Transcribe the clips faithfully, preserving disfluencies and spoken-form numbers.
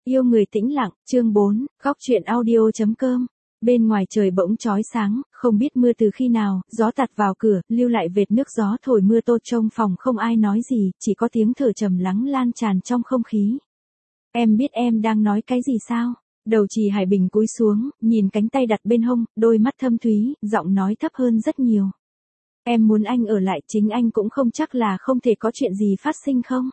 Yêu người tĩnh lặng, chương bốn, góc chuyện audio chấm com. Bên ngoài trời bỗng chói sáng, không biết mưa từ khi nào, gió tạt vào cửa, lưu lại vệt nước gió thổi mưa tô trong phòng không ai nói gì, chỉ có tiếng thở trầm lắng lan tràn trong không khí. Em biết em đang nói cái gì sao? Đầu Trì Hải Bình cúi xuống, nhìn cánh tay đặt bên hông, đôi mắt thâm thúy, giọng nói thấp hơn rất nhiều. Em muốn anh ở lại, chính anh cũng không chắc là không thể có chuyện gì phát sinh không?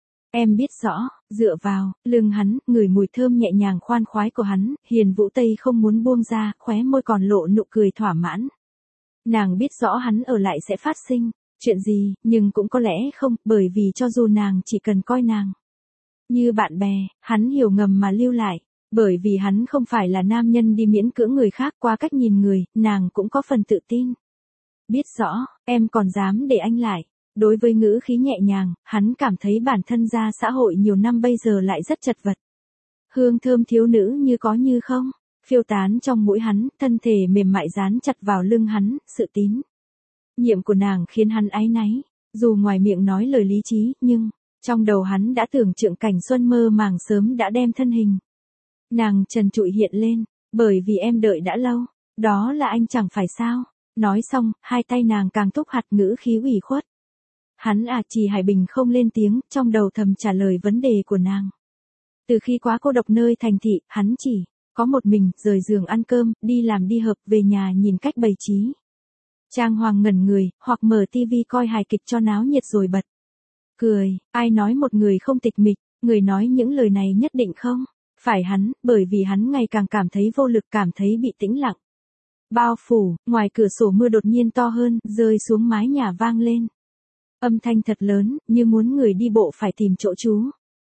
Em biết rõ, dựa vào, lưng hắn, ngửi mùi thơm nhẹ nhàng khoan khoái của hắn, Hiền Vũ Tây không muốn buông ra, khóe môi còn lộ nụ cười thỏa mãn. Nàng biết rõ hắn ở lại sẽ phát sinh, chuyện gì, nhưng cũng có lẽ không, bởi vì cho dù nàng chỉ cần coi nàng như bạn bè, hắn hiểu ngầm mà lưu lại, bởi vì hắn không phải là nam nhân đi miễn cưỡng người khác qua cách nhìn người, nàng cũng có phần tự tin. Biết rõ, em còn dám để anh lại. Đối với ngữ khí nhẹ nhàng, hắn cảm thấy bản thân ra xã hội nhiều năm bây giờ lại rất chật vật. Hương thơm thiếu nữ như có như không, phiêu tán trong mũi hắn, thân thể mềm mại dán chặt vào lưng hắn, sự tín nhiệm của nàng khiến hắn áy náy, dù ngoài miệng nói lời lý trí, nhưng trong đầu hắn đã tưởng tượng cảnh xuân mơ màng sớm đã đem thân hình nàng trần trụi hiện lên, bởi vì em đợi đã lâu, đó là anh chẳng phải sao? Nói xong, hai tay nàng càng thúc hạt ngữ khí ủy khuất. Hắn à, Trì Hải Bình không lên tiếng, trong đầu thầm trả lời vấn đề của nàng. Từ khi quá cô độc nơi thành thị, hắn chỉ có một mình, rời giường ăn cơm, đi làm đi hợp, về nhà nhìn cách bày trí trang hoàng ngẩn người, hoặc mở tivi coi hài kịch cho náo nhiệt rồi bật cười. Ai nói một người không tịch mịch, người nói những lời này nhất định không phải hắn, bởi vì hắn ngày càng cảm thấy vô lực, cảm thấy bị tĩnh lặng bao phủ. Ngoài cửa sổ mưa đột nhiên to hơn, rơi xuống mái nhà vang lên. Âm thanh thật lớn, như muốn người đi bộ phải tìm chỗ trú.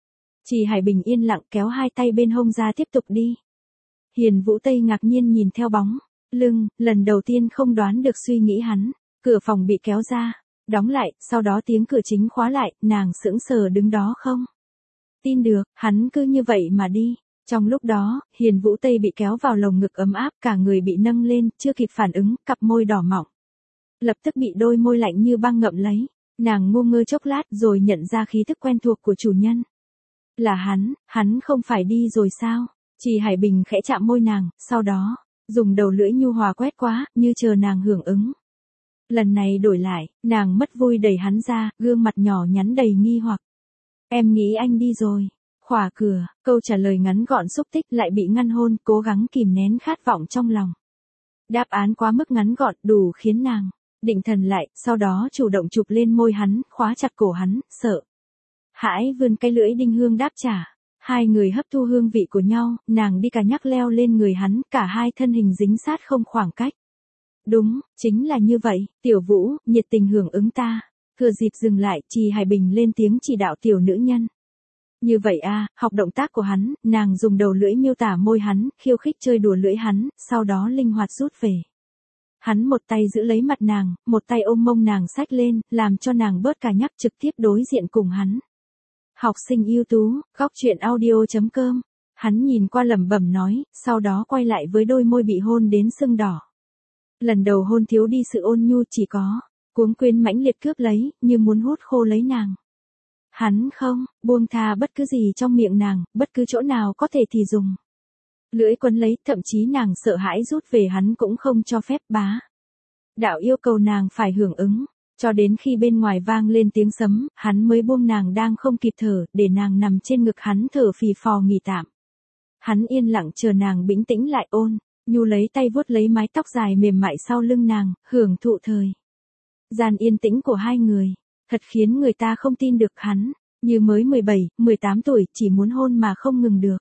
Trì Hải Bình yên lặng kéo hai tay bên hông ra tiếp tục đi. Hiền Vũ Tây ngạc nhiên nhìn theo bóng lưng, lần đầu tiên không đoán được suy nghĩ hắn. Cửa phòng bị kéo ra, đóng lại, sau đó tiếng cửa chính khóa lại, nàng sững sờ đứng đó không tin được, hắn cứ như vậy mà đi. Trong lúc đó, Hiền Vũ Tây bị kéo vào lồng ngực ấm áp, cả người bị nâng lên, chưa kịp phản ứng, cặp môi đỏ mọng lập tức bị đôi môi lạnh như băng ngậm lấy. Nàng ngu ngơ chốc lát rồi nhận ra khí thức quen thuộc của chủ nhân. Là hắn, hắn không phải đi rồi sao? Trì Hải Bình khẽ chạm môi nàng, sau đó dùng đầu lưỡi nhu hòa quét qua, như chờ nàng hưởng ứng. Lần này đổi lại, nàng mất vui đẩy hắn ra, gương mặt nhỏ nhắn đầy nghi hoặc. Em nghĩ anh đi rồi. Khỏa cửa, câu trả lời ngắn gọn xúc tích lại bị ngăn hôn, cố gắng kìm nén khát vọng trong lòng. Đáp án quá mức ngắn gọn, đủ khiến nàng định thần lại, sau đó chủ động chụp lên môi hắn, khóa chặt cổ hắn, sợ hãi vươn cái lưỡi đinh hương đáp trả. Hai người hấp thu hương vị của nhau, nàng đi cả nhắc leo lên người hắn, cả hai thân hình dính sát không khoảng cách. Đúng, chính là như vậy, Tiểu Vũ, nhiệt tình hưởng ứng ta. Thừa dịp dừng lại, Trì Hải Bình lên tiếng chỉ đạo tiểu nữ nhân. Như vậy a, học động tác của hắn, nàng dùng đầu lưỡi miêu tả môi hắn, khiêu khích chơi đùa lưỡi hắn, sau đó linh hoạt rút về. Hắn một tay giữ lấy mặt nàng, một tay ôm mông nàng xách lên, làm cho nàng bớt cả nhắc, trực tiếp đối diện cùng hắn. Học sinh ưu tú, góc chuyện audio chấm com. Hắn nhìn qua lẩm bẩm nói, sau đó quay lại với đôi môi bị hôn đến sưng đỏ. Lần đầu hôn thiếu đi sự ôn nhu, chỉ có cuống quên mãnh liệt cướp lấy, như muốn hút khô lấy nàng. Hắn không buông tha bất cứ gì trong miệng nàng, bất cứ chỗ nào có thể thì dùng lưỡi quấn lấy, thậm chí nàng sợ hãi rút về hắn cũng không cho phép. Bá đạo yêu cầu nàng phải hưởng ứng, cho đến khi bên ngoài vang lên tiếng sấm, hắn mới buông nàng đang không kịp thở, để nàng nằm trên ngực hắn thở phì phò nghỉ tạm. Hắn yên lặng chờ nàng bĩnh tĩnh lại, ôn nhu lấy tay vuốt lấy mái tóc dài mềm mại sau lưng nàng, hưởng thụ thời gian yên tĩnh của hai người. Thật khiến người ta không tin được hắn, như mới mười bảy, mười tám tuổi, chỉ muốn hôn mà không ngừng được.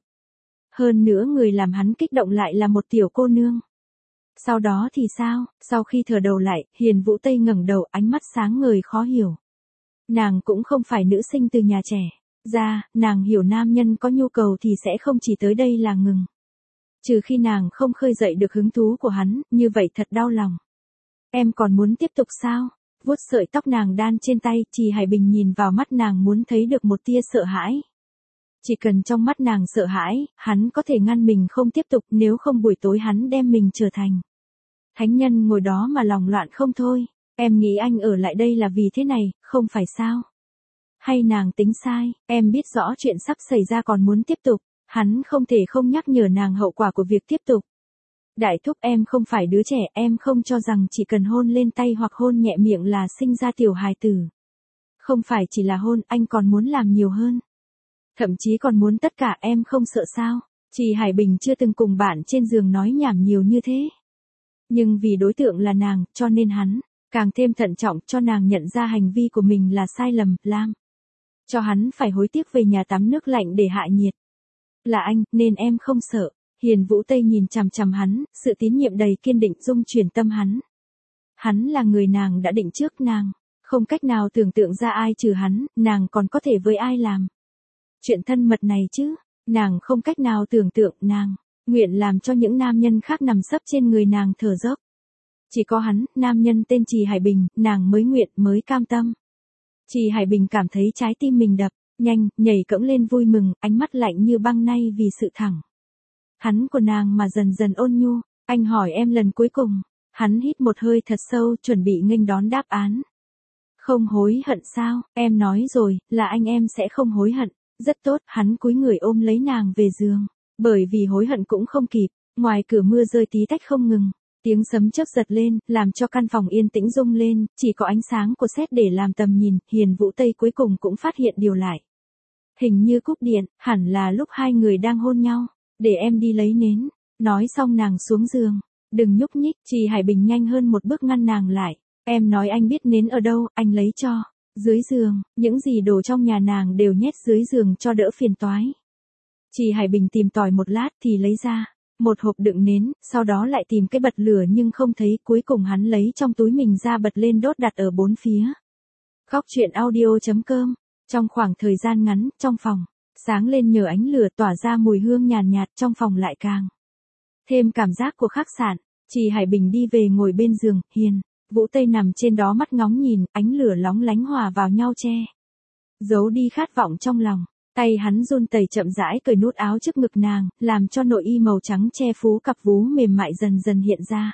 Hơn nữa người làm hắn kích động lại là một tiểu cô nương. Sau đó thì sao? Sau khi thở đầu lại, Hiền Vũ Tây ngẩng đầu, ánh mắt sáng ngời khó hiểu. Nàng cũng không phải nữ sinh từ nhà trẻ ra, nàng hiểu nam nhân có nhu cầu thì sẽ không chỉ tới đây là ngừng. Trừ khi nàng không khơi dậy được hứng thú của hắn, như vậy thật đau lòng. Em còn muốn tiếp tục sao? Vuốt sợi tóc nàng đan trên tay, Trì Hải Bình nhìn vào mắt nàng muốn thấy được một tia sợ hãi. Chỉ cần trong mắt nàng sợ hãi, hắn có thể ngăn mình không tiếp tục, nếu không buổi tối hắn đem mình trở thành thánh nhân ngồi đó mà lòng loạn không thôi. Em nghĩ anh ở lại đây là vì thế này, không phải sao? Hay nàng tính sai, em biết rõ chuyện sắp xảy ra còn muốn tiếp tục. Hắn không thể không nhắc nhở nàng hậu quả của việc tiếp tục. Đại thúc, em không phải đứa trẻ, em không cho rằng chỉ cần hôn lên tay hoặc hôn nhẹ miệng là sinh ra tiểu hài tử. Không phải chỉ là hôn, anh còn muốn làm nhiều hơn. Thậm chí còn muốn tất cả, em không sợ sao? Trì Hải Bình chưa từng cùng bạn trên giường nói nhảm nhiều như thế. Nhưng vì đối tượng là nàng, cho nên hắn càng thêm thận trọng, cho nàng nhận ra hành vi của mình là sai lầm, làm cho hắn phải hối tiếc về nhà tắm nước lạnh để hạ nhiệt. Là anh, nên em không sợ. Hiền Vũ Tây nhìn chằm chằm hắn, sự tín nhiệm đầy kiên định dung chuyển tâm hắn. Hắn là người nàng đã định trước, nàng không cách nào tưởng tượng ra ai trừ hắn, nàng còn có thể với ai làm chuyện thân mật này chứ. Nàng không cách nào tưởng tượng, nàng nguyện làm cho những nam nhân khác nằm sấp trên người nàng thở dốc. Chỉ có hắn, nam nhân tên Trì Hải Bình, nàng mới nguyện, mới cam tâm. Trì Hải Bình cảm thấy trái tim mình đập nhanh, nhảy cẫng lên vui mừng, ánh mắt lạnh như băng nay vì sự thẳng hắn của nàng mà dần dần ôn nhu. Anh hỏi em lần cuối cùng. Hắn hít một hơi thật sâu, chuẩn bị nghênh đón đáp án. Không hối hận sao? Em nói rồi, là anh em sẽ không hối hận. Rất tốt, hắn cúi người ôm lấy nàng về giường. Bởi vì hối hận cũng không kịp, ngoài cửa mưa rơi tí tách không ngừng. Tiếng sấm chớp giật lên, làm cho căn phòng yên tĩnh rung lên, chỉ có ánh sáng của sét để làm tầm nhìn. Hiền Vũ Tây cuối cùng cũng phát hiện điều lại. Hình như cúp điện, hẳn là lúc hai người đang hôn nhau. Để em đi lấy nến. Nói xong nàng xuống giường. Đừng nhúc nhích. Trì Hải Bình nhanh hơn một bước ngăn nàng lại. Em nói anh biết nến ở đâu, anh lấy cho. Dưới giường, những gì đồ trong nhà nàng đều nhét dưới giường cho đỡ phiền toái. Trì Hải Bình tìm tòi một lát thì lấy ra một hộp đựng nến, sau đó lại tìm cái bật lửa nhưng không thấy, cuối cùng hắn lấy trong túi mình ra bật lên đốt đặt ở bốn phía. Góc truyện audio chấm com. Trong khoảng thời gian ngắn, trong phòng sáng lên nhờ ánh lửa, tỏa ra mùi hương nhàn nhạt, trong phòng lại càng thêm cảm giác của khách sạn. Trì Hải Bình đi về ngồi bên giường, Hiền Vũ Tây nằm trên đó mắt ngóng nhìn, ánh lửa lóng lánh hòa vào nhau che giấu đi khát vọng trong lòng. Tay hắn run tẩy chậm rãi cởi nút áo trước ngực nàng, làm cho nội y màu trắng che phú cặp vú mềm mại dần dần hiện ra.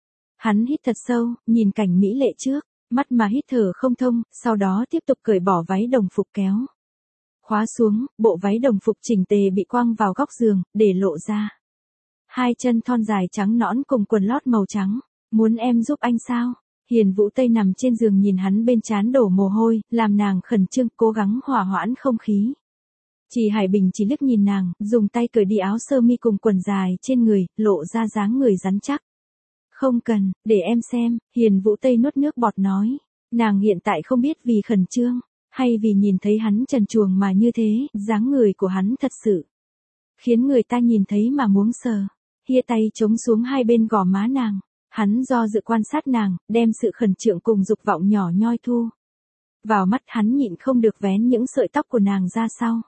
Hắn hít thật sâu, nhìn cảnh mỹ lệ trước mắt mà hít thở không thông, sau đó tiếp tục cởi bỏ váy đồng phục kéo khóa xuống, bộ váy đồng phục chỉnh tề bị quăng vào góc giường, để lộ ra hai chân thon dài trắng nõn cùng quần lót màu trắng. Muốn em giúp anh sao? Hiền Vũ Tây nằm trên giường nhìn hắn bên trán đổ mồ hôi, làm nàng khẩn trương, cố gắng hòa hoãn không khí. Trì Hải Bình chỉ liếc nhìn nàng, dùng tay cởi đi áo sơ mi cùng quần dài trên người, lộ ra dáng người rắn chắc. Không cần, để em xem. Hiền Vũ Tây nuốt nước bọt nói. Nàng hiện tại không biết vì khẩn trương, hay vì nhìn thấy hắn trần truồng mà như thế, dáng người của hắn thật sự khiến người ta nhìn thấy mà muốn sờ. Hia tay chống xuống hai bên gò má nàng. Hắn do dự quan sát nàng, đem sự khẩn trương cùng dục vọng nhỏ nhoi thu vào mắt. Hắn nhịn không được vén những sợi tóc của nàng ra sau.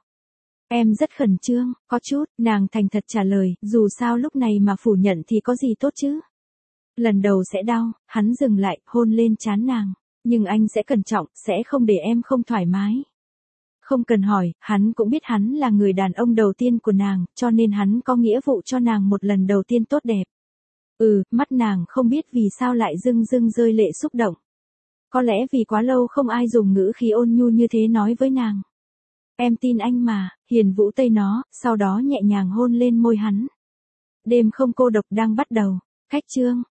Em rất khẩn trương, có chút. Nàng thành thật trả lời, dù sao lúc này mà phủ nhận thì có gì tốt chứ. Lần đầu sẽ đau. Hắn dừng lại, hôn lên trán nàng. Nhưng anh sẽ cẩn trọng, sẽ không để em không thoải mái. Không cần hỏi, hắn cũng biết hắn là người đàn ông đầu tiên của nàng, cho nên hắn có nghĩa vụ cho nàng một lần đầu tiên tốt đẹp. Ừ, mắt nàng không biết vì sao lại rưng rưng rơi lệ xúc động. Có lẽ vì quá lâu không ai dùng ngữ khí ôn nhu như thế nói với nàng. Em tin anh mà. Hiền Vũ Tây nó, sau đó nhẹ nhàng hôn lên môi hắn. Đêm không cô độc đang bắt đầu. Khách chương.